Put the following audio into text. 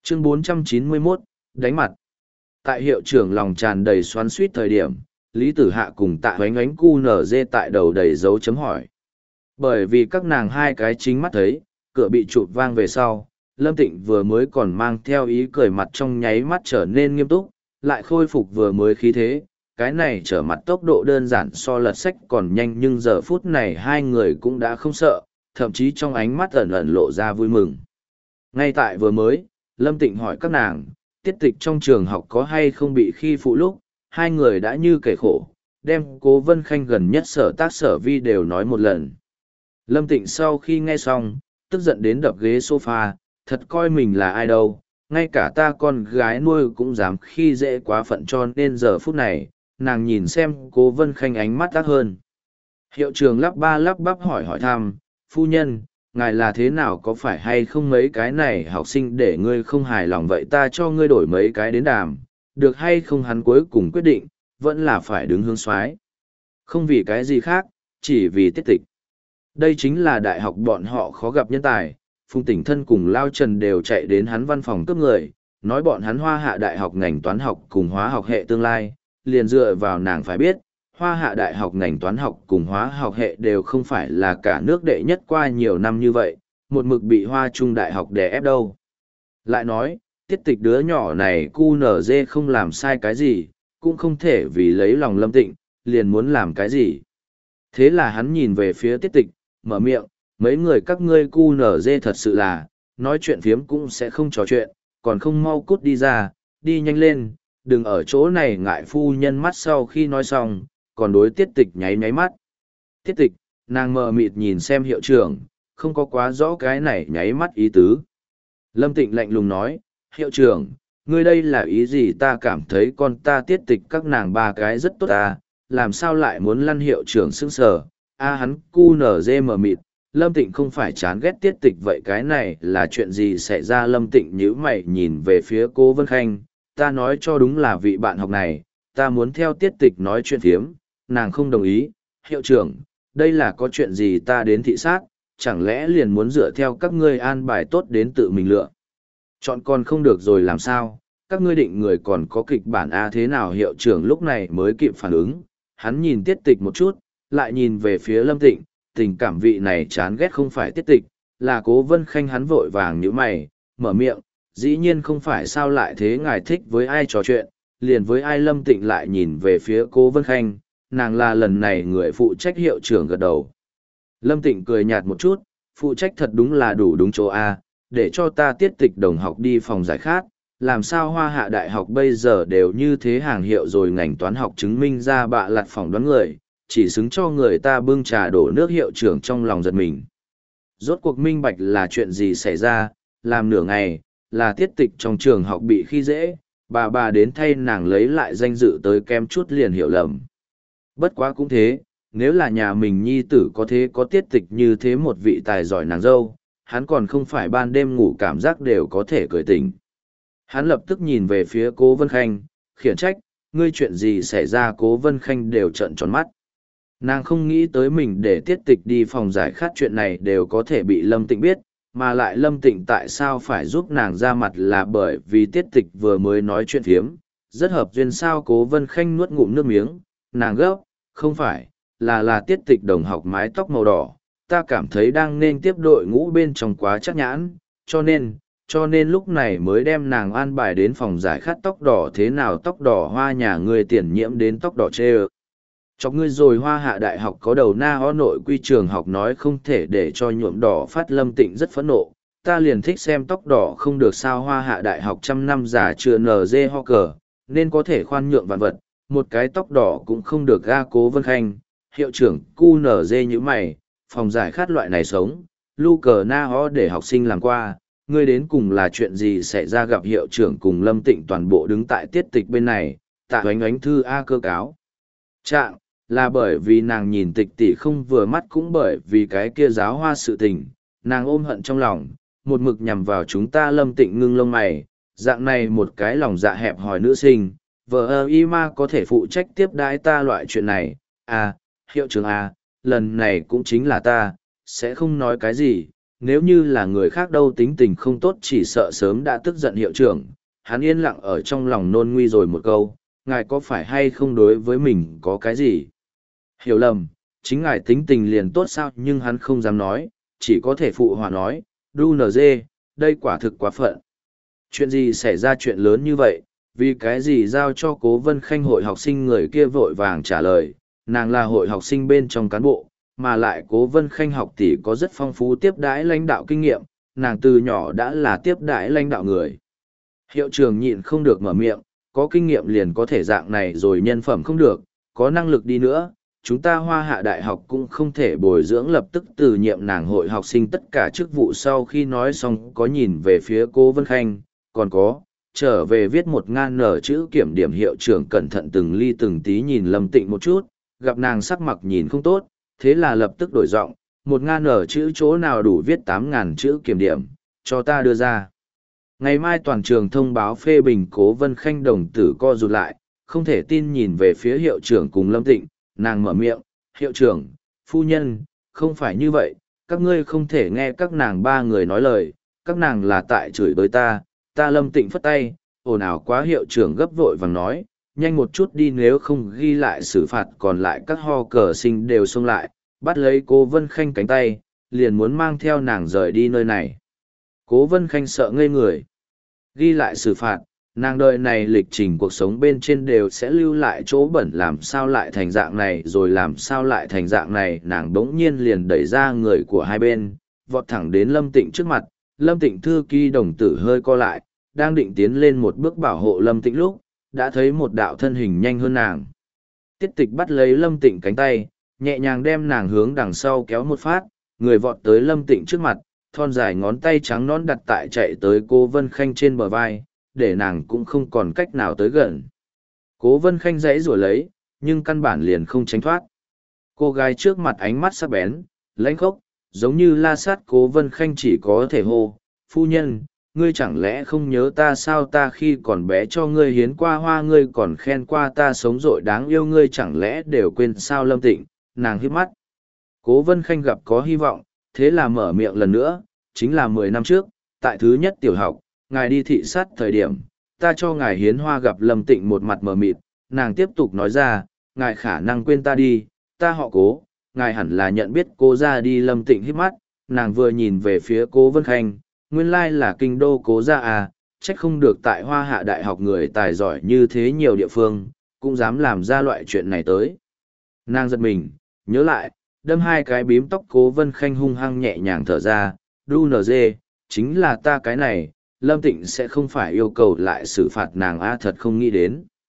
Chương 491, đánh mặt. Tại hiệu trưởng lòng tràn đầy xoắn xuýt thời điểm, Lý Tử Hạ cùng Tạ Oánh Oánh cu nở dê tại đầu đầy dấu chấm hỏi. Bởi vì các nàng hai cái chính mắt thấy, cửa bị chụp vang về sau, Lâm Tịnh vừa mới còn mang theo ý cười mặt trong nháy mắt trở nên nghiêm túc, lại khôi phục vừa mới khí thế. Cái này trở mặt tốc độ đơn giản so lật sách còn nhanh, nhưng giờ phút này hai người cũng đã không sợ, thậm chí trong ánh mắt ẩn ẩn lộ ra vui mừng. Ngay tại vừa mới, Lâm Tịnh hỏi các nàng, tiết tịch trong trường học có hay không bị khi phụ lúc, hai người đã như kể khổ, đem Cố Vân Khanh gần nhất sở tác sở vi đều nói một lần. Lâm Tịnh sau khi nghe xong, tức giận đến đập ghế sofa, thật coi mình là ai đâu, ngay cả ta con gái nuôi cũng dám khi dễ quá phận, cho nên giờ phút này, nàng nhìn xem Cố Vân Khanh ánh mắt ác hơn. Hiệu trưởng lắp ba lắp bắp hỏi thăm, phu nhân, ngài là thế nào, có phải hay không mấy cái này học sinh để ngươi không hài lòng vậy ta cho ngươi đổi mấy cái đến đàm, được hay không? Hắn cuối cùng quyết định, vẫn là phải đứng hướng soái. Không vì cái gì khác, chỉ vì tiết tịch. Đây chính là đại học bọn họ khó gặp nhân tài, Phùng Tỉnh Thân cùng Lao Trần đều chạy đến hắn văn phòng cướp người, nói bọn hắn Hoa Hạ Đại học ngành toán học cùng hóa học hệ tương lai, liền dựa vào nàng phải biết, Hoa Hạ Đại học ngành toán học cùng hóa học hệ đều không phải là cả nước đệ nhất qua nhiều năm như vậy, một mực bị Hoa Trung Đại học đè ép đâu. Lại nói, tiết tịch đứa nhỏ này QNZ không làm sai cái gì, cũng không thể vì lấy lòng Lâm Tịnh, liền muốn làm cái gì. Thế là hắn nhìn về phía tiết tịch, mở miệng, mấy người các ngươi QNZ thật sự là, nói chuyện phiếm cũng sẽ không trò chuyện, còn không mau cút đi ra, đi nhanh lên, đừng ở chỗ này ngại phu nhân mắt. Sau khi nói xong, còn đối tiết tịch nháy nháy mắt. Tiết tịch, nàng mờ mịt nhìn xem hiệu trưởng, không có quá rõ cái này nháy mắt ý tứ. Lâm Tịnh lạnh lùng nói, hiệu trưởng, ngươi đây là ý gì? Ta cảm thấy con ta tiết tịch các nàng ba cái rất tốt à, làm sao lại muốn lăn? Hiệu trưởng sững sờ, hắn cu nở dê mờ mịt. Lâm Tịnh không phải chán ghét tiết tịch vậy cái này là chuyện gì xảy ra? Lâm Tịnh nhíu mày nhìn về phía Cố Vân Khanh, ta nói cho đúng là vị bạn học này, ta muốn theo tiết tịch nói chuyện phiếm, nàng không đồng ý. Hiệu trưởng, đây là có chuyện gì ta đến thị sát, chẳng lẽ liền muốn dựa theo các ngươi an bài tốt đến tự mình lựa chọn còn không được rồi làm sao? Các ngươi định người còn có kịch bản A thế nào? Hiệu trưởng lúc này mới kịp phản ứng, hắn nhìn tiết tịch một chút, lại nhìn về phía Lâm Tịnh, tình cảm vị này chán ghét không phải tiết tịch, là Cố Vân Khanh. Hắn vội vàng nhíu mày, mở miệng, dĩ nhiên không phải, sao lại thế? Ngài thích với ai trò chuyện, liền với ai? Lâm Tịnh lại nhìn về phía Cố Vân Khanh, nàng là lần này người phụ trách. Hiệu trưởng gật đầu. Lâm Tịnh cười nhạt một chút, phụ trách thật đúng là đủ đúng chỗ A, để cho ta tiết tịch đồng học đi phòng giải khát, làm sao Hoa Hạ Đại học bây giờ đều như thế hàng hiệu rồi? Ngành toán học chứng minh ra bạ lặt phỏng đoán người, chỉ xứng cho người ta bưng trà đổ nước. Hiệu trưởng trong lòng giật mình. Rốt cuộc minh bạch là chuyện gì xảy ra, làm nửa ngày, là tiết tịch trong trường học bị khi dễ, bà đến thay nàng lấy lại danh dự tới kem chút liền hiểu lầm. Bất quá cũng thế, nếu là nhà mình nhi tử có thế có tiết tịch như thế một vị tài giỏi nàng dâu, hắn còn không phải ban đêm ngủ cảm giác đều có thể cười tỉnh. Hắn lập tức nhìn về phía Cố Vân Khanh, khiển trách, ngươi chuyện gì xảy ra? Cố Vân Khanh đều trợn tròn mắt. Nàng không nghĩ tới mình để tiết tịch đi phòng giải khát chuyện này đều có thể bị Lâm Tịnh biết, mà lại Lâm Tịnh tại sao phải giúp nàng ra mặt là bởi vì tiết tịch vừa mới nói chuyện phiếm, rất hợp duyên sao? Cố Vân Khanh nuốt ngụm nước miếng, nàng gấp, không phải, là tiết tịch đồng học mái tóc màu đỏ, ta cảm thấy đang nên tiếp đội ngũ bên trong quá chắc nhãn, cho nên lúc này mới đem nàng an bài đến phòng giải khát. Tóc đỏ thế nào? Tóc đỏ Hoa nhà ngươi tiền nhiễm đến tóc đỏ chê ơ. Chọc ngươi rồi. Hoa Hạ Đại học có đầu na ho nội quy trường học nói không thể để cho nhuộm đỏ phát. Lâm Tịnh rất phẫn nộ, ta liền thích xem tóc đỏ không được sao? Hoa Hạ Đại học trăm năm già chưa NG ho cờ, nên có thể khoan nhượng vạn vật, một cái tóc đỏ cũng không được ga. Cố Vân Khanh, hiệu trưởng QNZ như mày, phòng giải khát loại này sống, lu cờ na ho để học sinh làm qua, ngươi đến cùng là chuyện gì xảy ra? Gặp hiệu trưởng cùng Lâm Tịnh toàn bộ đứng tại tiết tịch bên này, Tạ Oánh Oánh thư A cơ cáo trạng, là bởi vì nàng nhìn tịch tỷ không vừa mắt, cũng bởi vì cái kia giáo hoa sự tình, nàng ôm hận trong lòng, một mực nhằm vào chúng ta. Lâm Tịnh ngưng lông mày, dạng này một cái lòng dạ hẹp hòi nữ sinh, vợ y ma có thể phụ trách tiếp đãi ta loại chuyện này? À, hiệu trưởng à, lần này cũng chính là ta, sẽ không nói cái gì, nếu như là người khác đâu tính tình không tốt chỉ sợ sớm đã tức giận hiệu trưởng, hắn yên lặng ở trong lòng nôn nguy rồi một câu, ngài có phải hay không đối với mình có cái gì? Hiểu lầm, chính ngài tính tình liền tốt sao nhưng hắn không dám nói, chỉ có thể phụ họa nói, đu nờ dê, đây quả thực quá phận. Chuyện gì xảy ra chuyện lớn như vậy, vì cái gì giao cho Cố Vân Khanh hội học sinh người kia vội vàng trả lời, nàng là hội học sinh bên trong cán bộ, mà lại Cố Vân Khanh học tỷ có rất phong phú tiếp đãi lãnh đạo kinh nghiệm, nàng từ nhỏ đã là tiếp đãi lãnh đạo người. Hiệu trưởng nhịn không được mở miệng, có kinh nghiệm liền có thể dạng này rồi nhân phẩm không được, có năng lực đi nữa, chúng ta Hoa Hạ Đại học cũng không thể bồi dưỡng lập tức từ nhiệm nàng hội học sinh tất cả chức vụ. Sau khi nói xong có nhìn về phía Cố Vân Khanh, còn có, trở về viết 1000 nở chữ kiểm điểm. Hiệu trưởng cẩn thận từng ly từng tí nhìn Lâm Tịnh một chút, gặp nàng sắc mặt nhìn không tốt, thế là lập tức đổi giọng, 1000 nở chữ chỗ nào đủ viết 8000 chữ kiểm điểm, cho ta đưa ra. Ngày mai toàn trường thông báo phê bình. Cố Vân Khanh đồng tử co rụt lại, không thể tin nhìn về phía hiệu trưởng cùng Lâm Tịnh, nàng mở miệng, hiệu trưởng, phu nhân, không phải như vậy, các ngươi không thể nghe các nàng ba người nói lời, các nàng là tại chửi bới ta. Lâm Tịnh phất tay, ồn ào quá. Hiệu trưởng gấp vội vàng nói, nhanh một chút đi nếu không ghi lại xử phạt. Còn lại các ho cờ sinh đều xông lại, bắt lấy Cố Vân Khanh cánh tay, liền muốn mang theo nàng rời đi nơi này. Cố Vân Khanh sợ ngây người. Ghi lại xử phạt, nàng đời này lịch trình cuộc sống bên trên đều sẽ lưu lại chỗ bẩn, làm sao lại thành dạng này rồi làm sao lại thành dạng này. Nàng đống nhiên liền đẩy ra người của hai bên, vọt thẳng đến Lâm Tịnh trước mặt. Lâm Tịnh thư ký đồng tử hơi co lại, đang định tiến lên một bước bảo hộ Lâm Tịnh lúc, đã thấy một đạo thân hình nhanh hơn nàng. Tiết Tịch bắt lấy Lâm Tịnh cánh tay, nhẹ nhàng đem nàng hướng đằng sau kéo một phát, người vọt tới Lâm Tịnh trước mặt, thon dài ngón tay trắng nõn đặt tại chạy tới Cố Vân Khanh trên bờ vai, để nàng cũng không còn cách nào tới gần. Cố Vân Khanh giãy giụa lấy, nhưng căn bản liền không tránh thoát. Cô gái trước mặt ánh mắt sắc bén, lãnh khốc, giống như la sát. Cố Vân Khanh chỉ có thể hô, phu nhân, ngươi chẳng lẽ không nhớ ta sao? Ta khi còn bé cho ngươi hiến qua hoa, ngươi còn khen qua ta sống dội đáng yêu, ngươi chẳng lẽ đều quên sao? Lâm Tịnh, nàng híp mắt. Cố Vân Khanh gặp có hy vọng, thế là mở miệng lần nữa, chính là 10 năm trước, tại thứ nhất tiểu học, ngài đi thị sát thời điểm, ta cho ngài hiến hoa. Gặp Lâm Tịnh một mặt mờ mịt, nàng tiếp tục nói ra, ngài khả năng quên ta đi, ta họ Cố, ngài hẳn là nhận biết Cố gia đi. Lâm Tịnh híp mắt, nàng vừa nhìn về phía Cố Vân Khanh, nguyên lai là kinh đô Cố gia à, trách không được tại Hoa Hạ Đại học người tài giỏi như thế nhiều địa phương, cũng dám làm ra loại chuyện này tới. Nàng giật mình, nhớ lại, đâm hai cái bím tóc. Cố Vân Khanh hung hăng nhẹ nhàng thở ra, đu nờ dê, chính là ta cái này, Lâm Tịnh sẽ không phải yêu cầu lại xử phạt nàng a. Thật không nghĩ đến.